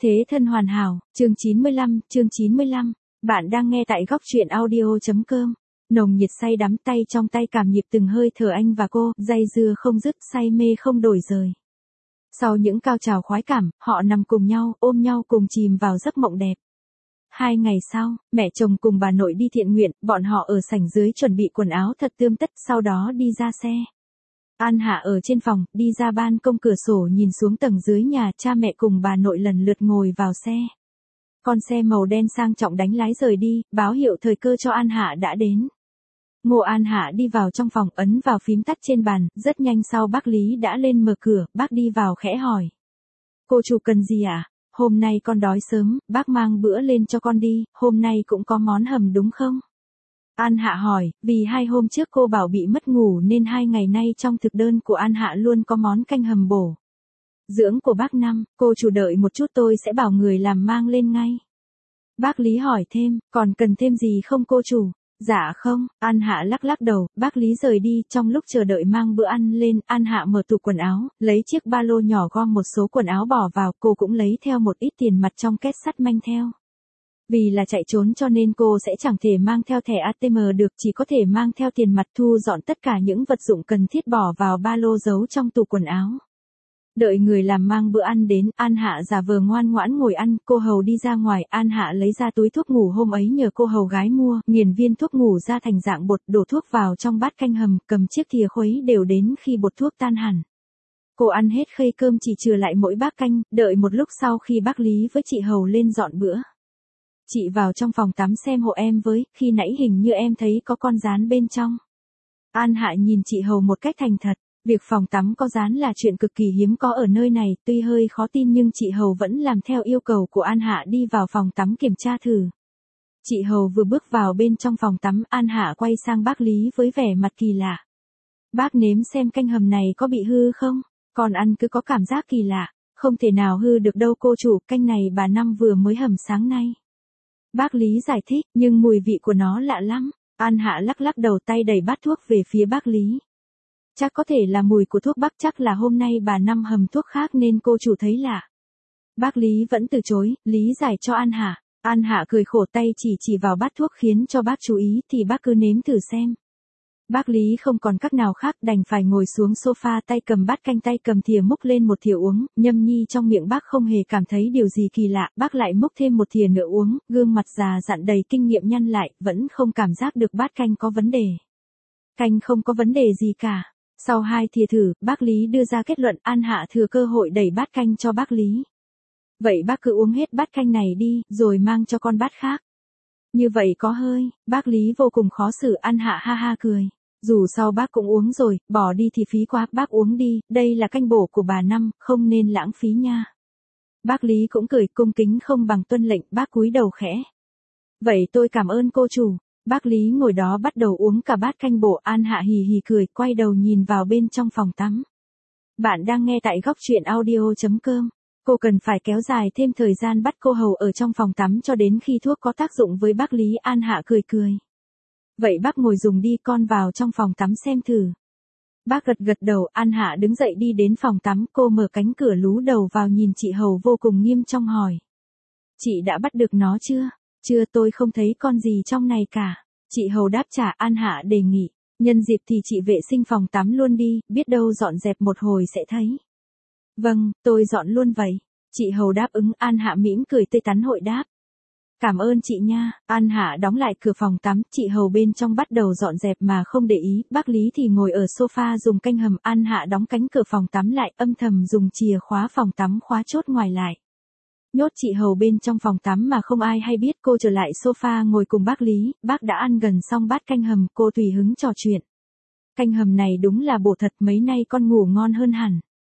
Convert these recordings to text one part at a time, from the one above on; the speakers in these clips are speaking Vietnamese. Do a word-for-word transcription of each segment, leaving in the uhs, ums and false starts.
Thế thân hoàn hảo, chương chín mươi lăm, chương chín mươi lăm. Bạn đang nghe tại góc truyện audio.com. Nồng nhiệt say đắm, tay trong tay cảm nhịp từng hơi thở anh và cô, dây dưa không dứt, say mê không đổi rời. Sau những cao trào khoái cảm, họ nằm cùng nhau, ôm nhau cùng chìm vào giấc mộng đẹp. Hai ngày sau, mẹ chồng cùng bà nội đi thiện nguyện, bọn họ ở sảnh dưới chuẩn bị quần áo thật tươm tất, sau đó đi ra xe. An Hạ ở trên phòng, đi ra ban công cửa sổ nhìn xuống tầng dưới nhà, cha mẹ cùng bà nội lần lượt ngồi vào xe. Con xe màu đen sang trọng đánh lái rời đi, báo hiệu thời cơ cho An Hạ đã đến. Ngô An Hạ đi vào trong phòng, ấn vào phím tắt trên bàn, rất nhanh sau bác Lý đã lên mở cửa, bác đi vào khẽ hỏi. Cô chủ cần gì ạ? À? Hôm nay con đói sớm, bác mang bữa lên cho con đi, hôm nay cũng có món hầm đúng không? An Hạ hỏi, vì hai hôm trước cô bảo bị mất ngủ nên hai ngày nay trong thực đơn của An Hạ luôn có món canh hầm bổ dưỡng của bác Năm, cô chủ đợi một chút tôi sẽ bảo người làm mang lên ngay. Bác Lý hỏi thêm, còn cần thêm gì không cô chủ? Dạ không, An Hạ lắc lắc đầu, bác Lý rời đi, trong lúc chờ đợi mang bữa ăn lên, An Hạ mở tủ quần áo, lấy chiếc ba lô nhỏ gom một số quần áo bỏ vào, cô cũng lấy theo một ít tiền mặt trong két sắt manh theo. Vì là chạy trốn cho nên cô sẽ chẳng thể mang theo thẻ a tê em được, chỉ có thể mang theo tiền mặt, thu dọn tất cả những vật dụng cần thiết bỏ vào ba lô giấu trong tủ quần áo. Đợi người làm mang bữa ăn đến, An Hạ giả vờ ngoan ngoãn ngồi ăn, cô hầu đi ra ngoài, An Hạ lấy ra túi thuốc ngủ hôm ấy nhờ cô hầu gái mua, nghiền viên thuốc ngủ ra thành dạng bột, đổ thuốc vào trong bát canh hầm, cầm chiếc thìa khuấy đều đến khi bột thuốc tan hẳn. Cô ăn hết khay cơm chỉ chừa lại mỗi bát canh, đợi một lúc sau khi bác Lý với chị hầu lên dọn bữa. Chị vào trong phòng tắm xem hộ em với, khi nãy hình như em thấy có con gián bên trong. An Hạ nhìn chị hầu một cách thành thật, việc phòng tắm có gián là chuyện cực kỳ hiếm có ở nơi này, tuy hơi khó tin nhưng chị hầu vẫn làm theo yêu cầu của An Hạ đi vào phòng tắm kiểm tra thử. Chị hầu vừa bước vào bên trong phòng tắm, An Hạ quay sang bác Lý với vẻ mặt kỳ lạ. Bác nếm xem canh hầm này có bị hư không? Còn ăn cứ có cảm giác kỳ lạ, không thể nào hư được đâu cô chủ, canh này bà Năm vừa mới hầm sáng nay. Bác Lý giải thích, nhưng mùi vị của nó lạ lắm. An Hạ lắc lắc đầu, tay đẩy bát thuốc về phía bác Lý. Chắc có thể là mùi của thuốc bắc, chắc là hôm nay bà Năm hầm thuốc khác nên cô chủ thấy lạ. Bác Lý vẫn từ chối, lý giải cho An Hạ. An Hạ cười khổ, tay chỉ chỉ vào bát thuốc khiến cho bác chú ý, thì bác cứ nếm thử xem. Bác Lý không còn cách nào khác, đành phải ngồi xuống sofa, tay cầm bát canh, tay cầm thìa múc lên một thìa uống, nhâm nhi trong miệng bác không hề cảm thấy điều gì kỳ lạ, bác lại múc thêm một thìa nữa uống, gương mặt già dặn đầy kinh nghiệm nhăn lại, vẫn không cảm giác được bát canh có vấn đề. Canh không có vấn đề gì cả. Sau hai thìa thử, bác Lý đưa ra kết luận, An Hạ thừa cơ hội đẩy bát canh cho bác Lý. Vậy bác cứ uống hết bát canh này đi, rồi mang cho con bát khác. Như vậy có hơi, bác Lý vô cùng khó xử, An Hạ ha ha cười. Dù sau bác cũng uống rồi, bỏ đi thì phí quá, bác uống đi, đây là canh bổ của bà Năm, không nên lãng phí nha. Bác Lý cũng cười, cung kính không bằng tuân lệnh, bác cúi đầu khẽ. Vậy tôi cảm ơn cô chủ. Bác Lý ngồi đó bắt đầu uống cả bát canh bổ, An Hạ hì hì cười, quay đầu nhìn vào bên trong phòng tắm. Bạn đang nghe tại góc truyện audio.com. Cô cần phải kéo dài thêm thời gian bắt cô hầu ở trong phòng tắm cho đến khi thuốc có tác dụng với bác Lý, An Hạ cười cười. Vậy bác ngồi dùng đi, con vào trong phòng tắm xem thử. Bác gật gật đầu, An Hạ đứng dậy đi đến phòng tắm, cô mở cánh cửa lú đầu vào nhìn chị hầu vô cùng nghiêm trong hỏi. Chị đã bắt được nó chưa? Chưa, tôi không thấy con gì trong này cả. Chị hầu đáp trả, An Hạ đề nghị. Nhân dịp thì chị vệ sinh phòng tắm luôn đi, biết đâu dọn dẹp một hồi sẽ thấy. Vâng, tôi dọn luôn vậy. Chị hầu đáp ứng, An Hạ mỉm cười tươi tắn hội đáp. Cảm ơn chị nha. An Hạ đóng lại cửa phòng tắm, chị hầu bên trong bắt đầu dọn dẹp mà không để ý, bác Lý thì ngồi ở sofa dùng canh hầm, An Hạ đóng cánh cửa phòng tắm lại, âm thầm dùng chìa khóa phòng tắm khóa chốt ngoài lại. Nhốt chị hầu bên trong phòng tắm mà không ai hay biết, cô trở lại sofa ngồi cùng bác Lý, bác đã ăn gần xong bát canh hầm, cô tùy hứng trò chuyện. Canh hầm này đúng là bổ thật, mấy nay con ngủ ngon hơn hẳn.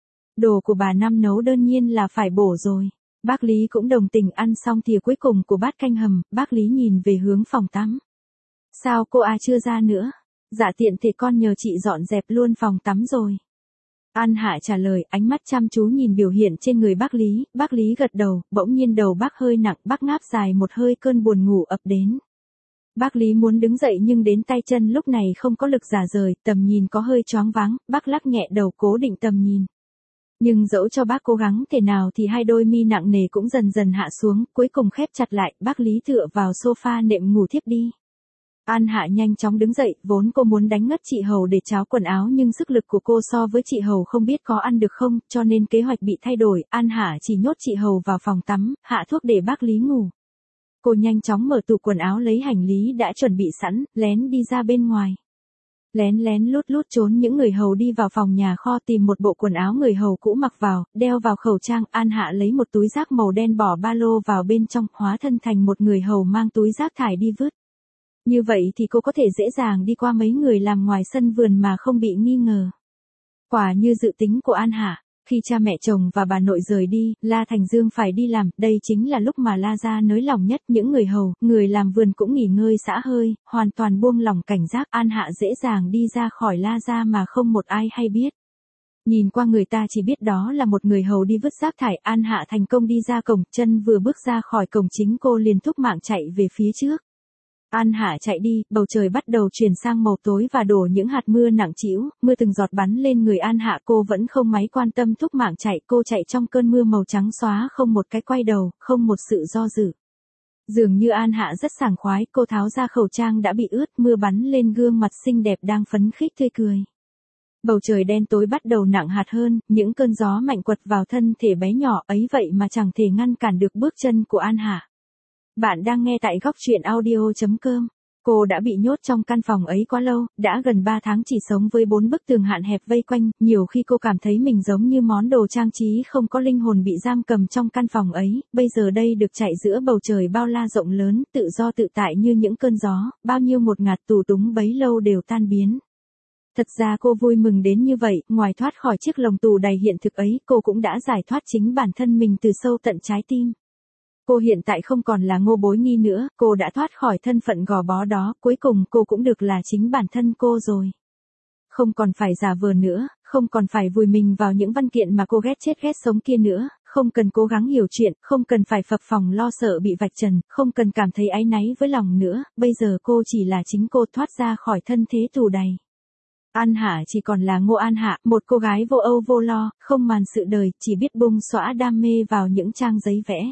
Đồ của bà Năm nấu đương nhiên là phải bổ rồi. Bác Lý cũng đồng tình, ăn xong thìa cuối cùng của bát canh hầm, bác Lý nhìn về hướng phòng tắm. Sao cô à chưa ra nữa? Dạ tiện thể con nhờ chị dọn dẹp luôn phòng tắm rồi. An Hạ trả lời, ánh mắt chăm chú nhìn biểu hiện trên người bác Lý, bác Lý gật đầu, bỗng nhiên đầu bác hơi nặng, bác ngáp dài một hơi, cơn buồn ngủ ập đến. Bác Lý muốn đứng dậy nhưng đến tay chân lúc này không có lực giả rời, tầm nhìn có hơi choáng váng, bác lắc nhẹ đầu cố định tầm nhìn. Nhưng dẫu cho bác cố gắng thế nào thì hai đôi mi nặng nề cũng dần dần hạ xuống, cuối cùng khép chặt lại, bác Lý tựa vào sofa nệm ngủ thiếp đi. An Hạ nhanh chóng đứng dậy, vốn cô muốn đánh ngất chị Hầu để tráo quần áo nhưng sức lực của cô so với chị Hầu không biết có ăn được không, cho nên kế hoạch bị thay đổi, An Hạ chỉ nhốt chị Hầu vào phòng tắm, hạ thuốc để bác Lý ngủ. Cô nhanh chóng mở tủ quần áo lấy hành lý đã chuẩn bị sẵn, lén đi ra bên ngoài. Lén lén lút lút trốn những người hầu đi vào phòng nhà kho tìm một bộ quần áo người hầu cũ mặc vào, đeo vào khẩu trang, An Hạ lấy một túi rác màu đen bỏ ba lô vào bên trong, hóa thân thành một người hầu mang túi rác thải đi vứt. Như vậy thì cô có thể dễ dàng đi qua mấy người làm ngoài sân vườn mà không bị nghi ngờ. Quả như dự tính của An Hạ, khi cha mẹ chồng và bà nội rời đi, La Thành Dương phải đi làm, đây chính là lúc mà La gia nới lòng nhất, những người hầu, người làm vườn cũng nghỉ ngơi xả hơi, hoàn toàn buông lỏng cảnh giác, An Hạ dễ dàng đi ra khỏi La gia mà không một ai hay biết. Nhìn qua người ta chỉ biết đó là một người hầu đi vứt rác thải, An Hạ thành công đi ra cổng, chân vừa bước ra khỏi cổng chính cô liền thúc mạng chạy về phía trước. An Hạ chạy đi, bầu trời bắt đầu chuyển sang màu tối và đổ những hạt mưa nặng trĩu, mưa từng giọt bắn lên người An Hạ, cô vẫn không mấy quan tâm thúc mạng chạy, cô chạy trong cơn mưa màu trắng xóa không một cái quay đầu, không một sự do dự. Dường như An Hạ rất sảng khoái, cô tháo ra khẩu trang đã bị ướt, mưa bắn lên gương mặt xinh đẹp đang phấn khích tươi cười. Bầu trời đen tối bắt đầu nặng hạt hơn, những cơn gió mạnh quật vào thân thể bé nhỏ ấy vậy mà chẳng thể ngăn cản được bước chân của An Hạ. Bạn đang nghe tại góc truyện audio chấm com. Cô đã bị nhốt trong căn phòng ấy quá lâu, đã gần ba tháng chỉ sống với bốn bức tường hạn hẹp vây quanh, nhiều khi cô cảm thấy mình giống như món đồ trang trí không có linh hồn bị giam cầm trong căn phòng ấy, bây giờ đây được chạy giữa bầu trời bao la rộng lớn, tự do tự tại như những cơn gió, bao nhiêu một ngạt tù túng bấy lâu đều tan biến. Thật ra cô vui mừng đến như vậy, ngoài thoát khỏi chiếc lồng tù đầy hiện thực ấy, cô cũng đã giải thoát chính bản thân mình từ sâu tận trái tim. Cô hiện tại không còn là Ngô Bối Nghi nữa, cô đã thoát khỏi thân phận gò bó đó, cuối cùng cô cũng được là chính bản thân cô rồi. Không còn phải giả vờ nữa, không còn phải vùi mình vào những văn kiện mà cô ghét chết ghét sống kia nữa, không cần cố gắng hiểu chuyện, không cần phải phập phồng lo sợ bị vạch trần, không cần cảm thấy áy náy với lòng nữa, bây giờ cô chỉ là chính cô thoát ra khỏi thân thế tù đầy. An Hạ chỉ còn là Ngô An Hạ, một cô gái vô âu vô lo, không màn sự đời, chỉ biết bung xõa đam mê vào những trang giấy vẽ.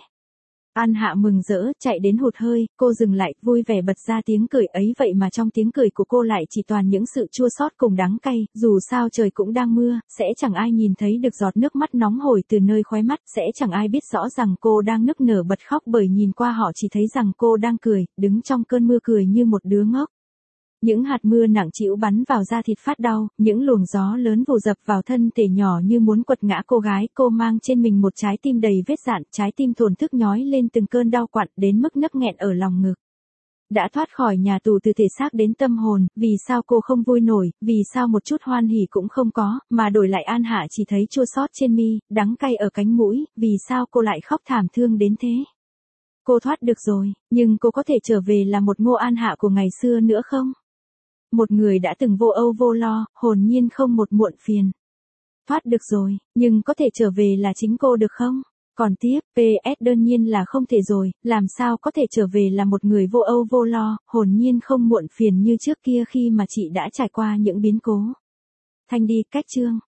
An Hạ mừng rỡ, chạy đến hụt hơi, cô dừng lại, vui vẻ bật ra tiếng cười ấy vậy mà trong tiếng cười của cô lại chỉ toàn những sự chua xót cùng đắng cay, dù sao trời cũng đang mưa, sẽ chẳng ai nhìn thấy được giọt nước mắt nóng hổi từ nơi khóe mắt, sẽ chẳng ai biết rõ rằng cô đang nức nở bật khóc bởi nhìn qua họ chỉ thấy rằng cô đang cười, đứng trong cơn mưa cười như một đứa ngốc. Những hạt mưa nặng trĩu bắn vào da thịt phát đau, những luồng gió lớn vù dập vào thân thể nhỏ như muốn quật ngã cô gái, cô mang trên mình một trái tim đầy vết dạn, trái tim thổn thức nhói lên từng cơn đau quặn đến mức nấc nghẹn ở lòng ngực. Đã thoát khỏi nhà tù từ thể xác đến tâm hồn, vì sao cô không vui nổi, vì sao một chút hoan hỉ cũng không có, mà đổi lại An Hạ chỉ thấy chua xót trên mi, đắng cay ở cánh mũi, vì sao cô lại khóc thảm thương đến thế? Cô thoát được rồi, nhưng cô có thể trở về là một Ngô An Hạ của ngày xưa nữa không? Một người đã từng vô âu vô lo, hồn nhiên không một muộn phiền. Thoát được rồi, nhưng có thể trở về là chính cô được không? Còn tiếp, pê ét đương nhiên là không thể rồi, làm sao có thể trở về là một người vô âu vô lo, hồn nhiên không muộn phiền như trước kia khi mà chị đã trải qua những biến cố. Thanh đi, cách chương.